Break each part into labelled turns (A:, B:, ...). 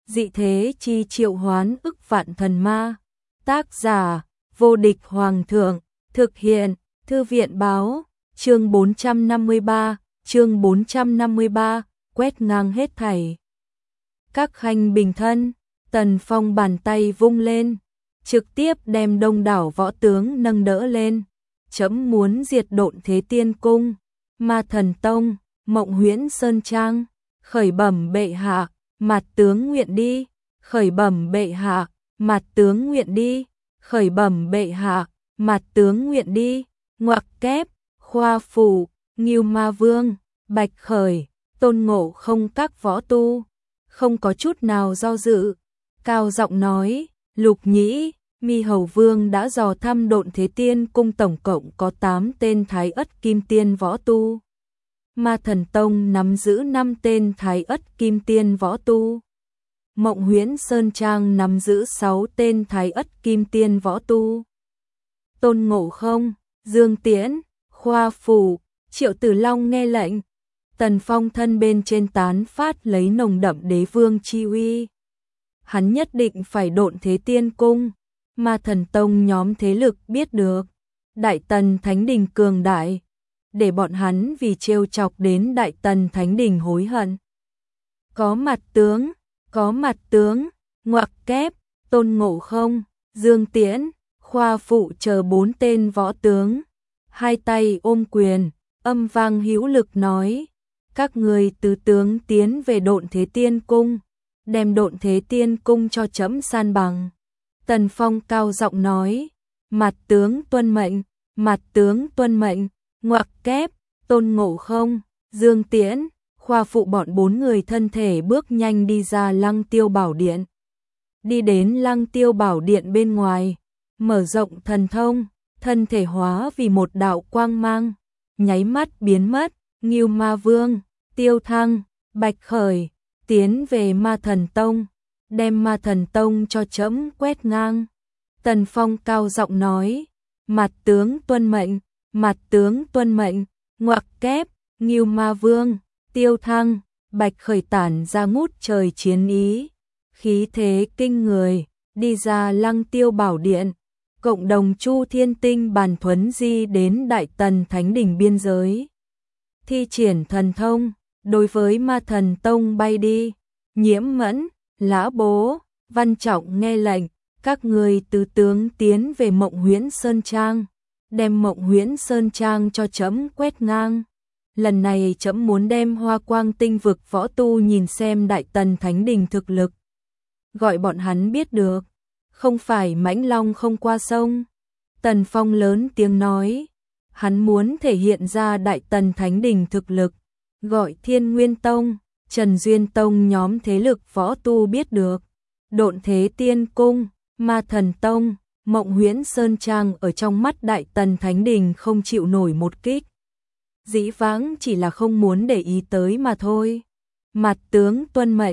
A: dị thế chi triệu hoán ức vạn thần ma. Tác giả, vô địch hoàng thượng, thực hiện, thư viện báo, chương 453, quét ngang hết thảy. Các khanh bình thân, Tần Phong bàn tay vung lên, trực tiếp đem đông đảo võ tướng nâng đỡ lên. Chấm muốn diệt Độn Thế Tiên Cung, Ma Thần Tông, Mộng Huyễn Sơn Trang, khởi bẩm bệ hạ, mặt tướng nguyện đi, khởi bẩm bệ hạ, mặt tướng nguyện đi, khởi bẩm bệ hạ, mặt tướng nguyện đi. Ngoặc kép, Khoa Phủ, Ngưu Ma Vương, Bạch Khởi, Tôn Ngộ Không các võ tu, không có chút nào do dự, cao giọng nói, Lục Nhĩ, Mi Hầu Vương đã dò thăm Độn Thế Tiên Cung tổng cộng có 8 tên Thái Ất Kim Tiên võ tu. Ma Thần Tông nắm giữ 5 tên Thái Ất Kim Tiên võ tu. Mộng Huyễn Sơn Trang nắm giữ 6 tên Thái Ất Kim Tiên võ tu. Tôn Ngộ Không, Dương Tiễn, Khoa Phủ, Triệu Tử Long nghe lệnh. Tần Phong thân bên trên tán phát lấy nồng đậm đế vương chi uy. Hắn nhất định phải Độn Thế Tiên Cung. Ma Thần Tông nhóm thế lực biết được Đại Tần Thánh Đình cường đại, để bọn hắn vì trêu chọc đến Đại Tần Thánh Đình hối hận. Có mặt tướng, ngoặc kép, Tôn Ngộ Không, Dương Tiễn, Khoa Phụ chờ 4 tên võ tướng, hai tay ôm quyền, âm vang hữu lực nói, các người tứ tướng tiến về Độn Thế Tiên Cung, đem Độn Thế Tiên Cung cho trẫm san bằng. Tần Phong cao giọng nói, mặt tướng tuân mệnh, ngoặc kép, Tôn Ngộ Không, Dương Tiễn, Khoa Phụ bọn 4 người thân thể bước nhanh đi ra Lăng Tiêu Bảo Điện. Đi đến Lăng Tiêu Bảo Điện bên ngoài, mở rộng thần thông, thân thể hóa vì một đạo quang mang, nháy mắt biến mất. Ngưu Ma Vương, Tiêu Thăng, Bạch Khởi, tiến về Ma Thần Tông, đem Ma Thần Tông cho trẫm quét ngang. Tần Phong cao giọng nói, mặt tướng tuân mệnh, ngoặc kép, Ngưu Ma Vương, Tiêu Thăng, Bạch Khởi tản ra ngút trời chiến ý, khí thế kinh người, đi ra Lăng Tiêu Bảo Điện, cộng đồng Chu Thiên Tinh bàn thuấn di đến Đại Tần Thánh Đình biên giới. Thi triển thần thông, đối với Ma Thần Tông bay đi. Nhiễm Mẫn, Lã Bố, Văn Trọng nghe lệnh, các người tứ tướng tiến về Mộng Huyễn Sơn Trang, đem Mộng Huyễn Sơn Trang cho trẫm quét ngang. Lần này trẫm muốn đem Hoa Quang Tinh vực võ tu nhìn xem Đại Tần Thánh Đình thực lực. Gọi bọn hắn biết được, không phải mãnh long không qua sông. Tần Phong lớn tiếng nói, hắn muốn thể hiện ra Đại Tần Thánh Đình thực lực, gọi Thiên Nguyên Tông, Trần Duyên Tông nhóm thế lực võ tu biết được. Độn Thế Tiên Cung, Ma Thần Tông, Mộng Huyễn Sơn Trang ở trong mắt Đại Tần Thánh Đình không chịu nổi một kích. Dĩ vãng chỉ là không muốn để ý tới mà thôi. Mặt tướng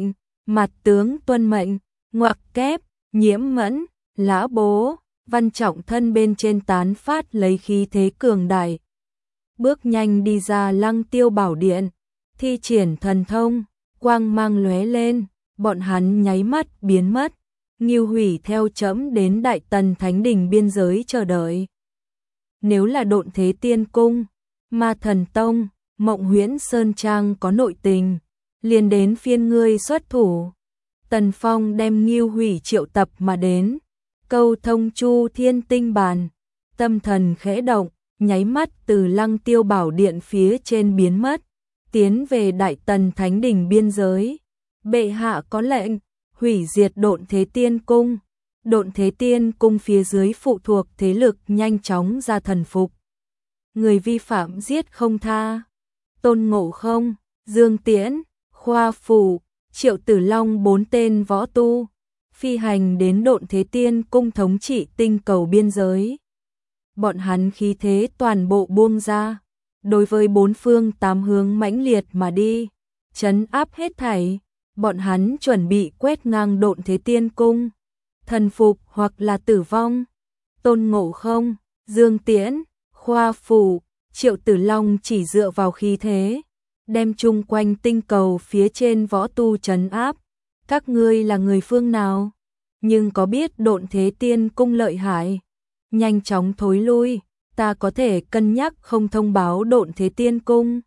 A: tuân mệnh, ngoặc kép, Nhiễm Mẫn, Lã Bố, Văn Trọng thân bên trên tán phát lấy khí thế cường đại. Bước nhanh đi ra Lăng Tiêu Bảo Điện, thi triển thần thông, quang mang lóe lên, bọn hắn nháy mắt biến mất. Ngưu Hủy theo trẫm đến Đại Tần Thánh Đình biên giới chờ đợi. Nếu là Độn Thế Tiên Cung, Ma Thần Tông, Mộng Huyễn Sơn Trang có nội tình, liền đến phiên ngươi xuất thủ. Tần Phong đem Ngưu Hủy triệu tập mà đến, câu thông Chu Thiên Tinh bàn, tâm thần khẽ động, nháy mắt từ Lăng Tiêu Bảo Điện phía trên biến mất, tiến về Đại Tần Thánh Đình biên giới. Bệ hạ có lệnh, hủy diệt Độn Thế Tiên Cung. Độn Thế Tiên Cung phía dưới phụ thuộc thế lực nhanh chóng ra thần phục. Người vi phạm giết không tha. Tôn Ngộ Không, Dương Tiễn, Khoa Phủ, Triệu Tử Long 4 tên võ tu, phi hành đến Độn Thế Tiên Cung thống trị tinh cầu biên giới. Bọn hắn khí thế toàn bộ buông ra, đối với 4 phương 8 hướng mãnh liệt mà đi, trấn áp hết thảy. Bọn hắn chuẩn bị quét ngang Độn Thế Tiên Cung, thần phục hoặc là tử vong. Tôn Ngộ Không, Dương Tiễn, Khoa Phủ, Triệu Tử Long chỉ dựa vào khí thế, đem chung quanh tinh cầu phía trên võ tu trấn áp. các ngươi là người phương nào? Nhưng có biết Độn Thế Tiên Cung lợi hại? Nhanh chóng thối lui, ta có thể cân nhắc không thông báo Độn Thế Tiên Cung.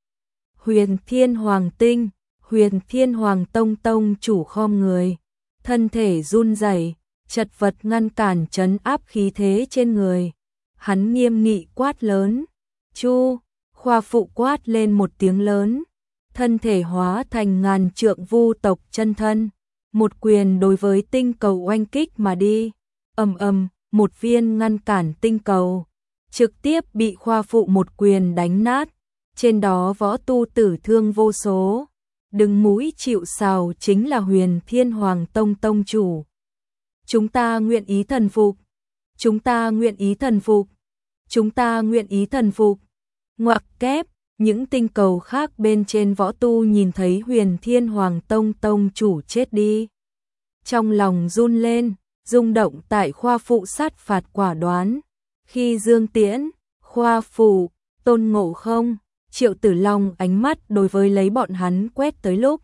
A: Huyền Thiên Hoàng Tinh, Huyền Thiên Hoàng Tông Tông chủ khom người, thân thể run rẩy, chật vật ngăn cản trấn áp khí thế trên người. Hắn nghiêm nghị quát lớn, Chu, Khoa Phụ quát lên một tiếng lớn, thân thể hóa thành ngàn trượng vu tộc chân thân, một quyền đối với tinh cầu oanh kích mà đi. Ầm ầm, một viên ngăn cản tinh cầu, trực tiếp bị Khoa Phụ một quyền đánh nát, trên đó võ tu tử thương vô số. Đứng mũi chịu sào chính là Huyền Thiên Hoàng Tông Tông chủ. Chúng ta nguyện ý thần phục, chúng ta nguyện ý thần phục, chúng ta nguyện ý thần phục. Ngoặc kép, những tinh cầu khác bên trên võ tu nhìn thấy Huyền Thiên Hoàng Tông Tông chủ chết đi. Trong lòng run lên, rung động tại Khoa Phụ sát phạt quả đoán. Khi Dương Tiễn, Khoa Phụ, Tôn Ngộ Không, Triệu Tử Long ánh mắt đối với lấy bọn hắn quét tới lúc.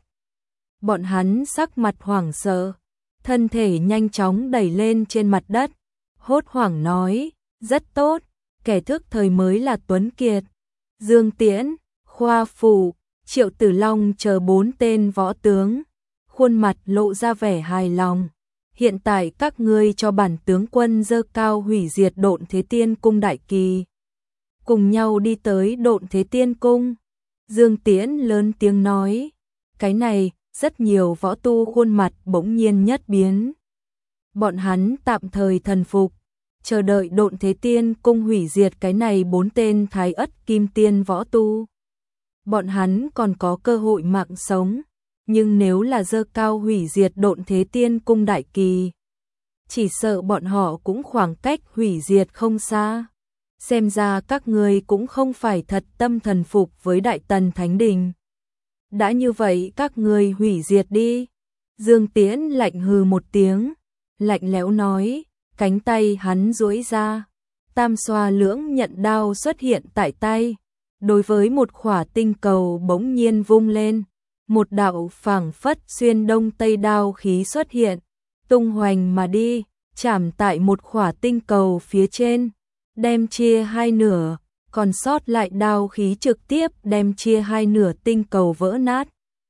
A: Bọn hắn sắc mặt hoảng sợ, thân thể nhanh chóng đẩy lên trên mặt đất, hốt hoảng nói, rất tốt, kẻ thức thời mới là Tuấn Kiệt. Dương Tiễn, Khoa Phụ, Triệu Tử Long chờ 4 tên võ tướng, khuôn mặt lộ ra vẻ hài lòng. Hiện tại các ngươi cho bản tướng quân dơ cao hủy diệt Độn Thế Tiên Cung đại kỳ. Cùng nhau đi tới Độn Thế Tiên Cung. Dương Tiễn lớn tiếng nói, cái này, rất nhiều võ tu khuôn mặt bỗng nhiên nhất biến. Bọn hắn tạm thời thần phục, chờ đợi Độn Thế Tiên Cung hủy diệt cái này 4 tên Thái Ất Kim Tiên võ tu. Bọn hắn còn có cơ hội mạng sống, nhưng nếu là dơ cao hủy diệt Độn Thế Tiên Cung đại kỳ, chỉ sợ bọn họ cũng khoảng cách hủy diệt không xa. Xem ra các ngươi cũng không phải thật tâm thần phục với Đại Tần Thánh Đình. Đã như vậy các ngươi hủy diệt đi. Dương Tiễn lạnh hừ một tiếng, lạnh lẽo nói, cánh tay hắn duỗi ra, tam xoa lưỡng nhận đao xuất hiện tại tay, đối với một khỏa tinh cầu bỗng nhiên vung lên, một đạo phảng phất xuyên đông tây đao khí xuất hiện, tung hoành mà đi, chạm tại một khỏa tinh cầu phía trên, đem chia hai nửa, còn sót lại đao khí trực tiếp đem chia hai nửa tinh cầu vỡ nát.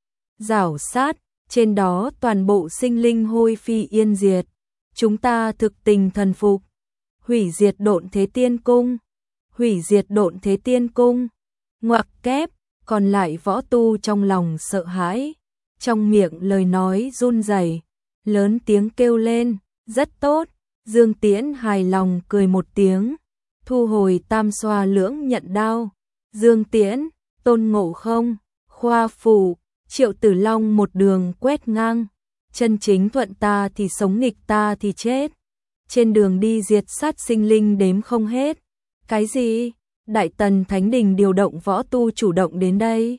A: Rảo sát, trên đó toàn bộ sinh linh hôi phi yên diệt. Chúng ta thực tình thần phục. Hủy diệt Độn Thế Tiên Cung. Hủy diệt Độn Thế Tiên Cung. Ngoặc kép, còn lại võ tu trong lòng sợ hãi. Trong miệng lời nói run rẩy, lớn tiếng kêu lên, rất tốt. Dương Tiễn hài lòng cười một tiếng, thu hồi tam xoa lưỡng nhận đao. Dương Tiễn, Tôn Ngộ Không, Khoa Phụ, Triệu Tử Long một đường quét ngang, chân chính thuận ta thì sống, nghịch ta thì chết. Trên đường đi diệt sát sinh linh đếm không hết. Cái gì? Đại Tần Thánh Đình điều động võ tu chủ động đến đây.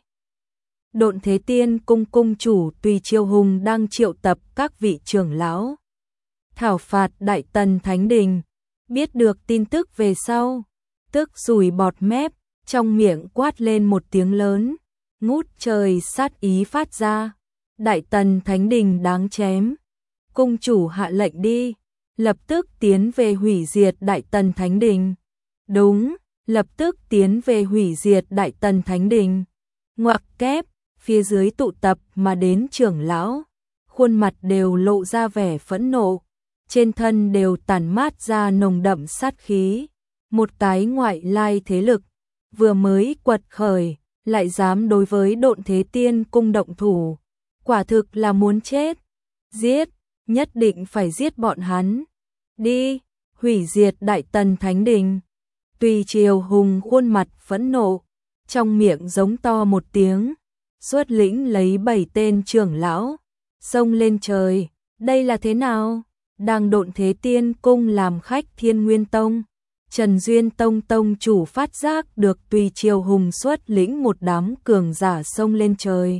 A: Độn Thế Tiên Cung cung chủ Tùy Chiêu Hùng đang triệu tập các vị trưởng lão thảo phạt Đại Tần Thánh Đình. Biết được tin tức về sau, tức sùi bọt mép, trong miệng quát lên một tiếng lớn, ngút trời sát ý phát ra. Đại Tần Thánh Đình đáng chém. Cung chủ hạ lệnh đi, lập tức tiến về hủy diệt Đại Tần Thánh Đình. Đúng, lập tức tiến về hủy diệt Đại Tần Thánh Đình. Ngoặc kép, phía dưới tụ tập mà đến trưởng lão, khuôn mặt đều lộ ra vẻ phẫn nộ, trên thân đều tản mát ra nồng đậm sát khí. Một cái ngoại lai thế lực, vừa mới quật khởi, lại dám đối với Độn Thế Tiên Cung động thủ. Quả thực là muốn chết. Giết, nhất định phải giết bọn hắn. Đi, hủy diệt Đại Tần Thánh Đình. Tùy Chiêu Hùng khuôn mặt phẫn nộ, trong miệng giống to một tiếng, xuất lĩnh lấy 7 tên trưởng lão, xông lên trời. Đây là thế nào? Đang Độn Thế Tiên Cung làm khách Thiên Nguyên Tông, Trần Duyên Tông tông chủ phát giác được Tùy Chiêu Hùng xuất lĩnh một đám cường giả xông lên trời.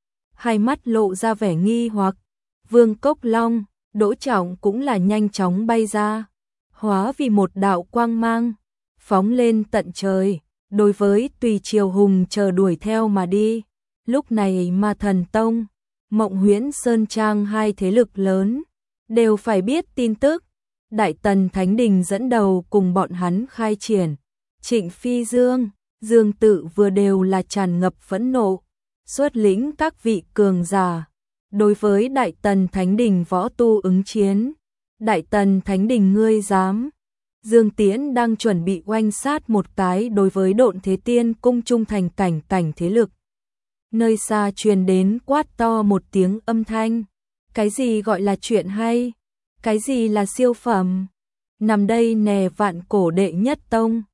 A: Hai mắt lộ ra vẻ nghi hoặc. Vương Cốc Long, Đỗ Trọng cũng là nhanh chóng bay ra, hóa vì một đạo quang mang, phóng lên tận trời, đối với Tùy Chiêu Hùng chờ đuổi theo mà đi. Lúc này Ma Thần Tông, Mộng Huyễn Sơn Trang hai thế lực lớn đều phải biết tin tức. Đại Tần Thánh Đình dẫn đầu cùng bọn hắn khai triển. Trịnh Phi Dương, Dương Tự vừa đều là tràn ngập phẫn nộ, xuất lĩnh các vị cường giả. Đối với Đại Tần Thánh Đình võ tu ứng chiến. Đại Tần Thánh Đình ngươi dám. Dương Tiễn đang chuẩn bị oanh sát một cái đối với Độn Thế Tiên cung trung thành cảnh thế lực. Nơi xa truyền đến quát to một tiếng âm thanh. Cái gì gọi là chuyện hay? Cái gì là siêu phẩm? Nằm đây nè Vạn Cổ đệ nhất tông.